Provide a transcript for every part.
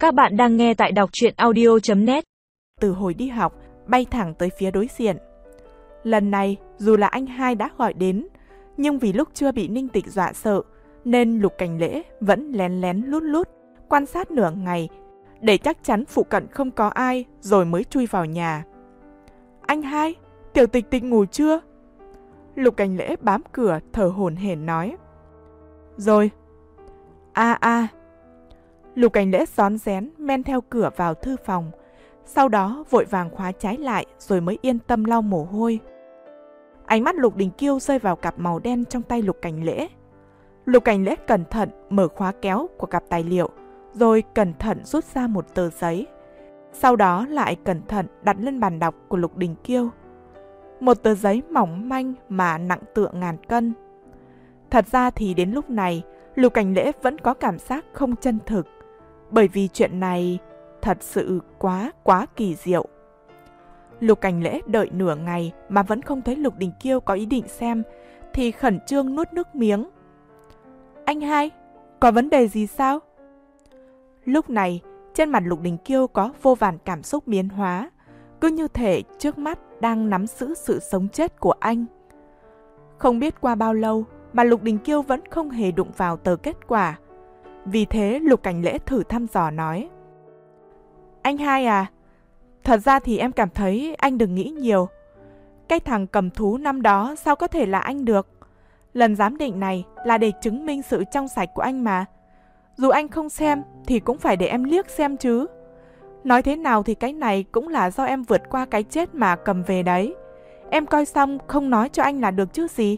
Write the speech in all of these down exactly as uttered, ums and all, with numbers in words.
Các bạn đang nghe tại đọc truyện audio chấm net. Từ hồi đi học, bay thẳng tới phía đối diện. Lần này, dù là anh hai đã gọi đến, nhưng vì lúc chưa bị Ninh Tịch dọa sợ, nên Lục Cảnh Lễ vẫn lén lén lút lút, quan sát nửa ngày, để chắc chắn phụ cận không có ai, rồi mới chui vào nhà. Anh hai, Tiểu Tịch Tịch ngủ chưa? Lục Cảnh Lễ bám cửa, thở hổn hển nói. Rồi. A a. À. Lục Cảnh Lễ rón rén men theo cửa vào thư phòng, sau đó vội vàng khóa trái lại rồi mới yên tâm lau mồ hôi. Ánh mắt Lục Đình Kiêu rơi vào cặp màu đen trong tay Lục Cảnh Lễ. Lục Cảnh Lễ cẩn thận mở khóa kéo của cặp tài liệu, rồi cẩn thận rút ra một tờ giấy. Sau đó lại cẩn thận đặt lên bàn đọc của Lục Đình Kiêu. Một tờ giấy mỏng manh mà nặng tựa ngàn cân. Thật ra thì đến lúc này, Lục Cảnh Lễ vẫn có cảm giác không chân thực, bởi vì chuyện này thật sự quá quá kỳ diệu. Lục Cảnh Lễ đợi nửa ngày mà vẫn không thấy Lục Đình Kiêu có ý định xem, thì khẩn trương nuốt nước miếng. Anh hai, có vấn đề gì sao? Lúc này, trên mặt Lục Đình Kiêu có vô vàn cảm xúc biến hóa, cứ như thể trước mắt đang nắm giữ sự sống chết của anh. Không biết qua bao lâu mà Lục Đình Kiêu vẫn không hề đụng vào tờ kết quả. Vì thế Lục Cảnh Lễ thử thăm dò nói. Anh hai à, thật ra thì em cảm thấy anh đừng nghĩ nhiều. Cái thằng cầm thú năm đó sao có thể là anh được? Lần giám định này là để chứng minh sự trong sạch của anh mà. Dù anh không xem thì cũng phải để em liếc xem chứ. Nói thế nào thì cái này cũng là do em vượt qua cái chết mà cầm về đấy. Em coi xong không nói cho anh là được chứ gì.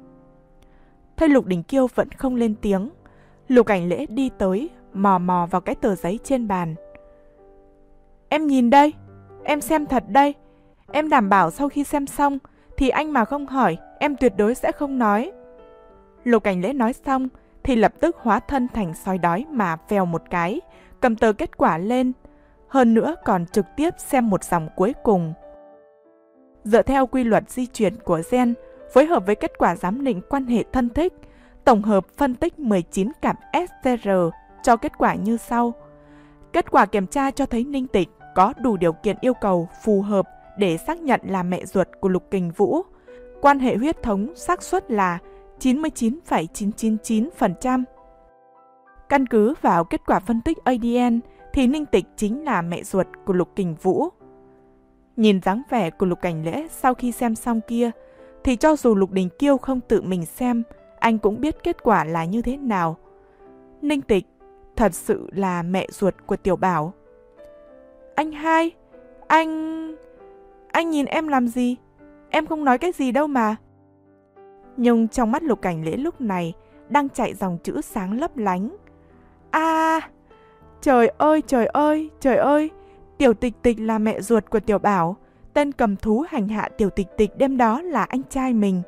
Thấy Lục Đình Kiêu vẫn không lên tiếng, Lục Cảnh Lễ đi tới, mò mò vào cái tờ giấy trên bàn. Em nhìn đây, em xem thật đây. Em đảm bảo sau khi xem xong thì anh mà không hỏi, em tuyệt đối sẽ không nói. Lục Cảnh Lễ nói xong thì lập tức hóa thân thành sói đói mà vèo một cái, cầm tờ kết quả lên. Hơn nữa còn trực tiếp xem một dòng cuối cùng. Dựa theo quy luật di truyền của gen, phối hợp với kết quả giám định quan hệ thân thích, tổng hợp phân tích mười chín cặp ét tê rờ cho kết quả như sau. Kết quả kiểm tra cho thấy Ninh Tịch có đủ điều kiện yêu cầu phù hợp để xác nhận là mẹ ruột của Lục Kình Vũ. Quan hệ huyết thống xác suất là chín mươi chín phẩy chín chín chín phần trăm. Căn cứ vào kết quả phân tích a đê en thì Ninh Tịch chính là mẹ ruột của Lục Kình Vũ. Nhìn dáng vẻ của Lục Cảnh Lễ sau khi xem xong kia, thì cho dù Lục Đình Kiêu không tự mình xem, anh cũng biết kết quả là như thế nào. Ninh Tịch thật sự là mẹ ruột của Tiểu Bảo. Anh hai, anh... Anh nhìn em làm gì? Em không nói cái gì đâu mà. Nhưng trong mắt Lục Cảnh Lễ lúc này đang chạy dòng chữ sáng lấp lánh. À, trời ơi, trời ơi, trời ơi, Tiểu Tịch Tịch là mẹ ruột của Tiểu Bảo. Tên cầm thú hành hạ Tiểu Tịch Tịch đêm đó là anh trai mình.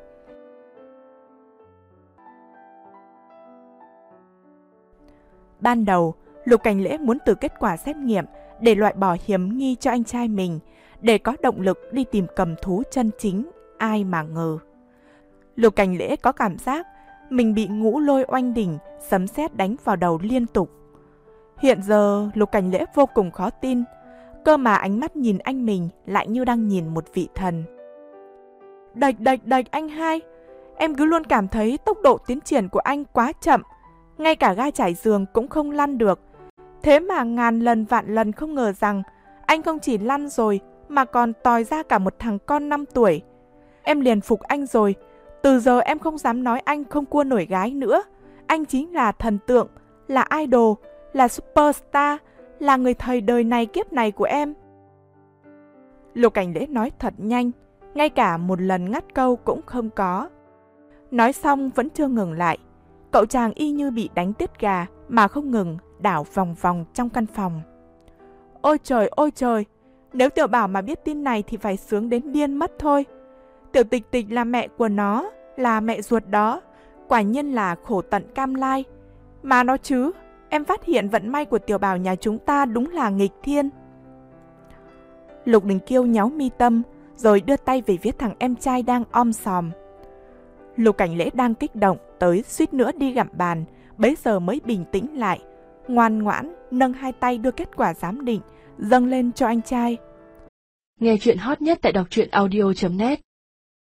Ban đầu, Lục Cảnh Lễ muốn từ kết quả xét nghiệm để loại bỏ hiểm nghi cho anh trai mình, để có động lực đi tìm cầm thú chân chính, ai mà ngờ. Lục Cảnh Lễ có cảm giác mình bị ngũ lôi oanh đỉnh, sấm sét đánh vào đầu liên tục. Hiện giờ, Lục Cảnh Lễ vô cùng khó tin, cơ mà ánh mắt nhìn anh mình lại như đang nhìn một vị thần. Đạch đạch đạch anh hai, em cứ luôn cảm thấy tốc độ tiến triển của anh quá chậm, ngay cả ga trải giường cũng không lăn được. Thế mà ngàn lần vạn lần không ngờ rằng anh không chỉ lăn rồi mà còn tòi ra cả một thằng con năm tuổi. Em liền phục anh rồi, từ giờ em không dám nói anh không cua nổi gái nữa. Anh chính là thần tượng, là idol, là superstar, là người thầy đời này kiếp này của em. Lục Cảnh Lễ nói thật nhanh, ngay cả một lần ngắt câu cũng không có. Nói xong vẫn chưa ngừng lại, cậu chàng y như bị đánh tiết gà mà không ngừng đảo vòng vòng trong căn phòng. Ôi trời, ôi trời, nếu Tiểu Bảo mà biết tin này thì phải sướng đến điên mất thôi. Tiểu Tịch Tịch là mẹ của nó, là mẹ ruột đó, quả nhiên là khổ tận cam lai. Mà nó chứ, em phát hiện vận may của Tiểu Bảo nhà chúng ta đúng là nghịch thiên. Lục Đình Kiêu nháu mi tâm, rồi đưa tay về phía thằng em trai đang om sòm. Lục Cảnh Lễ đang kích động tới suýt nữa đi gặm bàn, bấy giờ mới bình tĩnh lại, ngoan ngoãn nâng hai tay đưa kết quả giám định dâng lên cho anh trai. Nghe chuyện hot nhất tại đọc truyện audio chấm net.